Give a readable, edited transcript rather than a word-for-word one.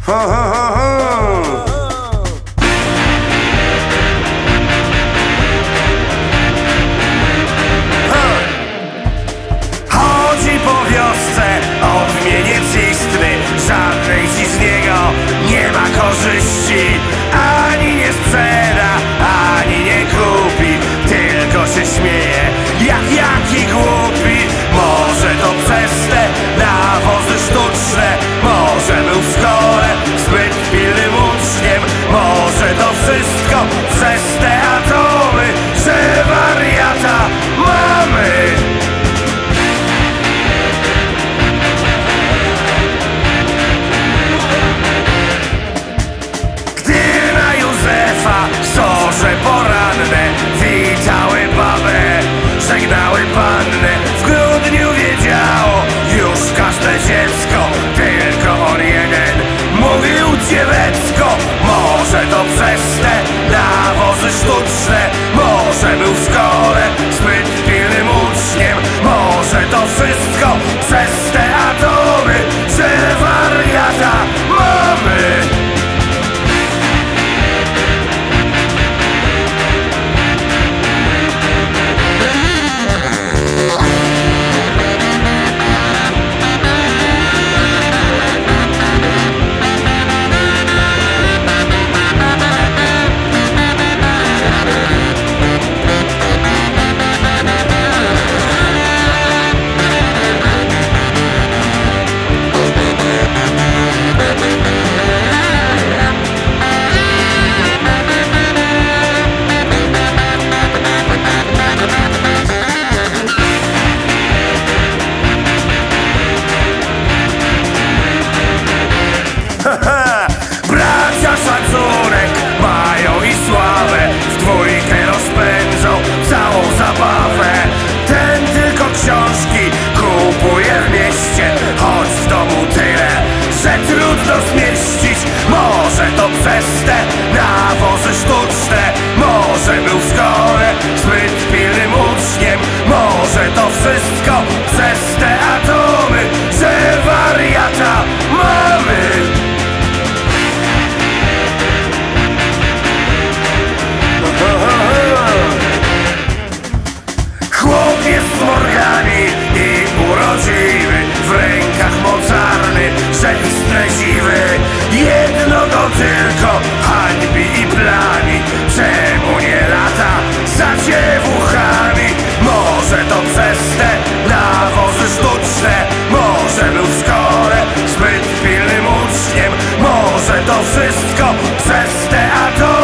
Ho, ho, ho, ho. Chodzi po wiosce, odmieniec istny, żadnej ci z niego nie ma korzyści. Ani nie sprzeda, ani nie kupi, tylko się śmieje, jak jaki głupi. Może to przez te nawozy sztuczne, może był w szkole zbyt pilnym uczniem, może to wszystko przez te atomy, że wariata mamy. Zorze poranne witały babę, żegnały pannę. W grudniu wiedziało już każde dziecko, tylko on jeden mówił dziewecko. Może to przez te nawozy sztuczne, może był w szkole zbyt pilnym uczniem, może to wszystko przez te atomy, że wariata mamy. Bracia szacunek mają i sławę, w dwójkę rozpędzą całą zabawę. Ten tylko książki kupuje w mieście, choć w domu tyle, że trudno zmieścić. Może to przez te nawozy sztuczne, może był w szkole zbyt pilnym uczniem, może to wszystko przez te atomy, że wariata mamy. Chłopiec z morgami i urodziwy, w rękach mocarny, rzekistre siwy. Jedno go tylko hańbi i plami, czemu nie lata za dziewuchami? Może to przez te nawozy sztuczne, może był w szkole zbyt pilnym uczniem, może to wszystko przez te atomy.